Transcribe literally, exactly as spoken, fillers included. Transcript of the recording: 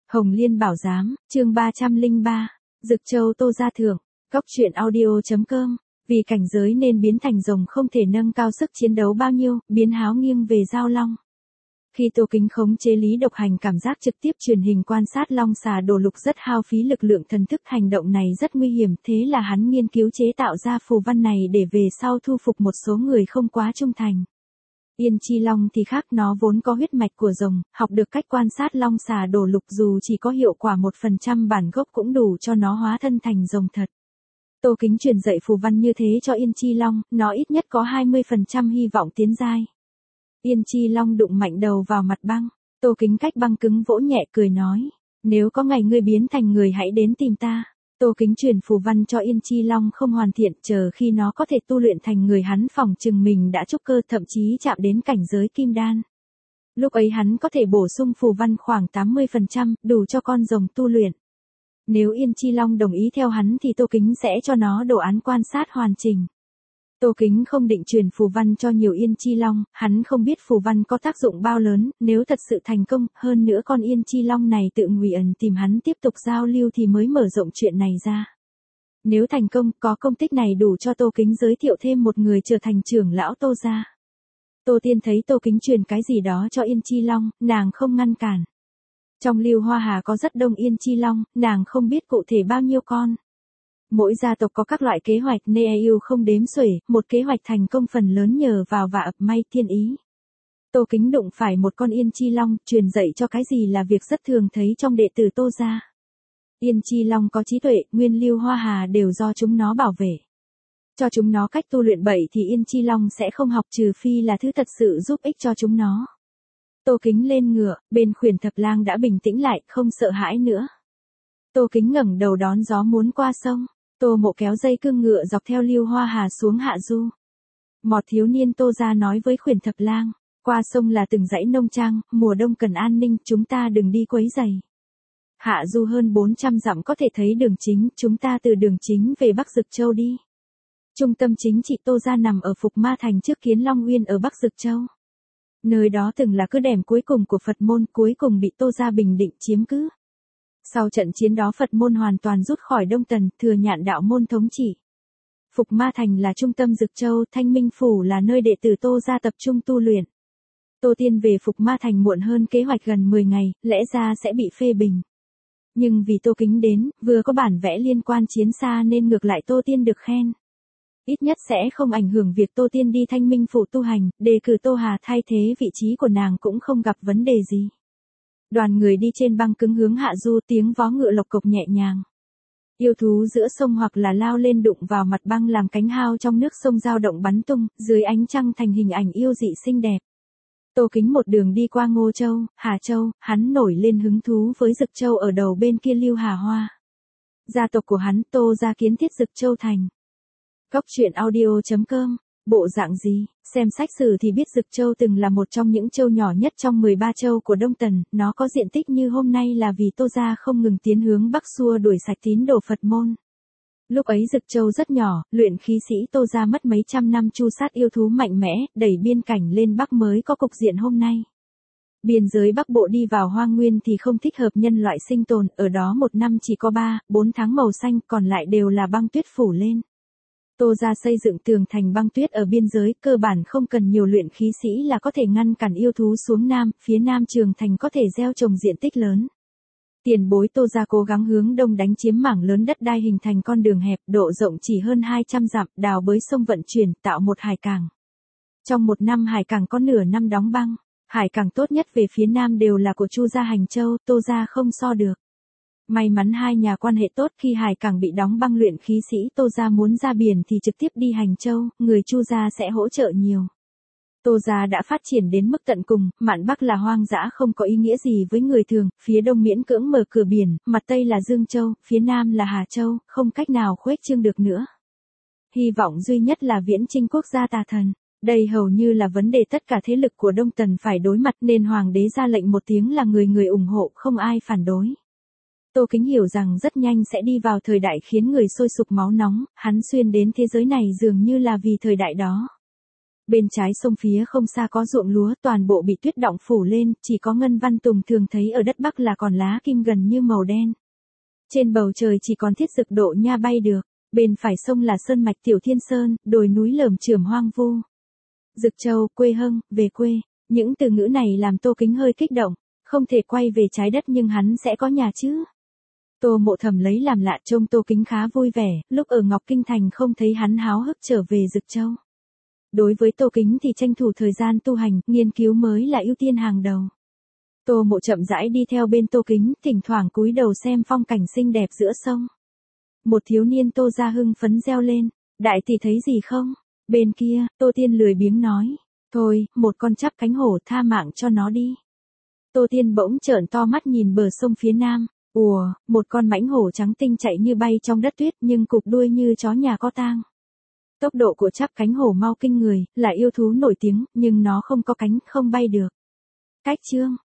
Hồng Liên Bảo Giám, chương ba trăm lẻ ba, Dực Châu Tô Gia Thượng, Góc truyện audio chấm com, vì cảnh giới nên biến thành rồng không thể nâng cao sức chiến đấu bao nhiêu, biến háo nghiêng về giao long. Khi Tô Kính khống chế Lý Độc Hành cảm giác trực tiếp truyền hình quan sát long xà đổ lục rất hao phí lực lượng thần thức, hành động này rất nguy hiểm, thế là hắn nghiên cứu chế tạo ra phù văn này để về sau thu phục một số người không quá trung thành. Yên Chi Long thì khác, nó vốn có huyết mạch của rồng, học được cách quan sát long xà đổ lục, dù chỉ có hiệu quả một phần trăm bản gốc cũng đủ cho nó hóa thân thành rồng thật. Tô Kính truyền dạy phù văn như thế cho Yên Chi Long, nó ít nhất có hai mươi phần trăm hy vọng tiến giai. Yên Chi Long đụng mạnh đầu vào mặt băng, Tô Kính cách băng cứng vỗ nhẹ cười nói, nếu có ngày ngươi biến thành người hãy đến tìm ta. Tô Kính truyền phù văn cho Yên Chi Long không hoàn thiện, chờ khi nó có thể tu luyện thành người hắn phỏng chừng mình đã trúc cơ, thậm chí chạm đến cảnh giới kim đan. Lúc ấy hắn có thể bổ sung phù văn khoảng tám mươi phần trăm, đủ cho con rồng tu luyện. Nếu Yên Chi Long đồng ý theo hắn thì Tô Kính sẽ cho nó đồ án quan sát hoàn chỉnh. Tô Kính không định truyền phù văn cho nhiều Yên Chi Long, hắn không biết phù văn có tác dụng bao lớn, nếu thật sự thành công, hơn nữa con Yên Chi Long này tự ngụy ẩn tìm hắn tiếp tục giao lưu thì mới mở rộng chuyện này ra. Nếu thành công, có công tích này đủ cho Tô Kính giới thiệu thêm một người trở thành trưởng lão Tô gia. Tô Tiên thấy Tô Kính truyền cái gì đó cho Yên Chi Long, nàng không ngăn cản. Trong Lưu Hoa Hà có rất đông Yên Chi Long, nàng không biết cụ thể bao nhiêu con. Mỗi gia tộc có các loại kế hoạch nên yêu không đếm xuể, một kế hoạch thành công phần lớn nhờ vào và ập may thiên ý. Tô Kính đụng phải một con Yên Chi Long, truyền dạy cho cái gì là việc rất thường thấy trong đệ tử Tô gia. Yên Chi Long có trí tuệ, nguyên Lưu Hoa Hà đều do chúng nó bảo vệ. Cho chúng nó cách tu luyện bậy thì Yên Chi Long sẽ không học, trừ phi là thứ thật sự giúp ích cho chúng nó. Tô Kính lên ngựa, bên Khuyển Thập Lang đã bình tĩnh lại, không sợ hãi nữa. Tô Kính ngẩng đầu đón gió muốn qua sông. Tô Mộ kéo dây cương ngựa dọc theo Lưu Hoa Hà xuống hạ du. Một thiếu niên Tô gia nói với Khuyển Thập Lang, qua sông là từng dãy nông trang, mùa đông cần an ninh, chúng ta đừng đi quấy rầy. Hạ du hơn bốn trăm dặm có thể thấy đường chính, chúng ta từ đường chính về Bắc Dực Châu đi. Trung tâm chính trị Tô gia nằm ở Phục Ma Thành trước Kiến Long Nguyên ở Bắc Dực Châu. Nơi đó từng là cứ điểm cuối cùng của Phật môn, cuối cùng bị Tô gia bình định chiếm cứ. Sau trận chiến đó Phật môn hoàn toàn rút khỏi Đông Tần, thừa Nhạn đạo môn thống trị. Phục Ma Thành là trung tâm Dực Châu, Thanh Minh Phủ là nơi đệ tử Tô gia tập trung tu luyện. Tô Tiên về Phục Ma Thành muộn hơn kế hoạch gần mười ngày, lẽ ra sẽ bị phê bình. Nhưng vì Tô Kính đến, vừa có bản vẽ liên quan chiến xa nên ngược lại Tô Tiên được khen. Ít nhất sẽ không ảnh hưởng việc Tô Tiên đi Thanh Minh Phủ tu hành, đề cử Tô Hà thay thế vị trí của nàng cũng không gặp vấn đề gì. Đoàn người đi trên băng cứng hướng hạ du, tiếng vó ngựa lộc cộc nhẹ nhàng. Yêu thú giữa sông hoặc là lao lên đụng vào mặt băng làm cánh hao trong nước sông dao động bắn tung, dưới ánh trăng thành hình ảnh yêu dị xinh đẹp. Tô Kính một đường đi qua Ngô Châu, Hà Châu, hắn nổi lên hứng thú với Dực Châu ở đầu bên kia Lưu Hà Hoa. Gia tộc của hắn Tô gia kiến thiết Dực Châu thành. Góc truyện audio chấm com, bộ dạng gì, xem sách sử thì biết Dực Châu từng là một trong những châu nhỏ nhất trong mười ba châu của Đông Tần, nó có diện tích như hôm nay là vì Tô gia không ngừng tiến hướng Bắc xua đuổi sạch tín đồ Phật môn. Lúc ấy Dực Châu rất nhỏ, luyện khí sĩ Tô gia mất mấy trăm năm tru sát yêu thú mạnh mẽ, đẩy biên cảnh lên Bắc mới có cục diện hôm nay. Biên giới Bắc Bộ đi vào hoang nguyên thì không thích hợp nhân loại sinh tồn, ở đó một năm chỉ có ba, bốn tháng màu xanh, còn lại đều là băng tuyết phủ lên. Tô gia xây dựng tường thành băng tuyết ở biên giới, cơ bản không cần nhiều luyện khí sĩ là có thể ngăn cản yêu thú xuống nam, phía nam trường thành có thể gieo trồng diện tích lớn. Tiền bối Tô gia cố gắng hướng đông đánh chiếm mảng lớn đất đai hình thành con đường hẹp, độ rộng chỉ hơn hai trăm dặm, đào bới sông vận chuyển, tạo một hải cảng. Trong một năm hải cảng có nửa năm đóng băng, hải cảng tốt nhất về phía nam đều là của Chu gia Hành Châu, Tô gia không so được. May mắn hai nhà quan hệ tốt, khi hải cảng bị đóng băng luyện khí sĩ Tô gia muốn ra biển thì trực tiếp đi Hành Châu, người Chu gia sẽ hỗ trợ nhiều. Tô gia đã phát triển đến mức tận cùng, mạn Bắc là hoang dã không có ý nghĩa gì với người thường, phía đông miễn cưỡng mở cửa biển, mặt tây là Dương Châu, phía nam là Hà Châu, không cách nào khuếch trương được nữa. Hy vọng duy nhất là viễn chinh quốc gia tà thần. Đây hầu như là vấn đề tất cả thế lực của Đông Tần phải đối mặt, nên hoàng đế ra lệnh một tiếng là người người ủng hộ, không ai phản đối. Tô Kính hiểu rằng rất nhanh sẽ đi vào thời đại khiến người sôi sục máu nóng, hắn xuyên đến thế giới này dường như là vì thời đại đó. Bên trái sông phía không xa có ruộng lúa toàn bộ bị tuyết đọng phủ lên, chỉ có Ngân Văn Tùng thường thấy ở đất Bắc là còn lá kim gần như màu đen. Trên bầu trời chỉ còn thiết dực độ nha bay được, bên phải sông là sơn mạch Tiểu Thiên Sơn, đồi núi lởm chởm hoang vu. Dực Châu, quê hương, về quê, những từ ngữ này làm Tô Kính hơi kích động, không thể quay về trái đất nhưng hắn sẽ có nhà chứ. Tô Mộ Thầm lấy làm lạ trông Tô Kính khá vui vẻ, lúc ở Ngọc Kinh Thành không thấy hắn háo hức trở về Dực Châu. Đối với Tô Kính thì tranh thủ thời gian tu hành, nghiên cứu mới là ưu tiên hàng đầu. Tô Mộ chậm rãi đi theo bên Tô Kính, thỉnh thoảng cúi đầu xem phong cảnh xinh đẹp giữa sông. Một thiếu niên Tô Gia hưng phấn reo lên, đại tỷ thấy gì không? Bên kia, Tô Tiên lười biếng nói, thôi, một con chắp cánh hổ, tha mạng cho nó đi. Tô Tiên bỗng trợn to mắt nhìn bờ sông phía nam, ùa, một con mãnh hổ trắng tinh chạy như bay trong đất tuyết nhưng cụp đuôi như chó nhà có tang. Tốc độ của chắp cánh hổ mau kinh người, là yêu thú nổi tiếng, nhưng nó không có cánh, không bay được. Cách chương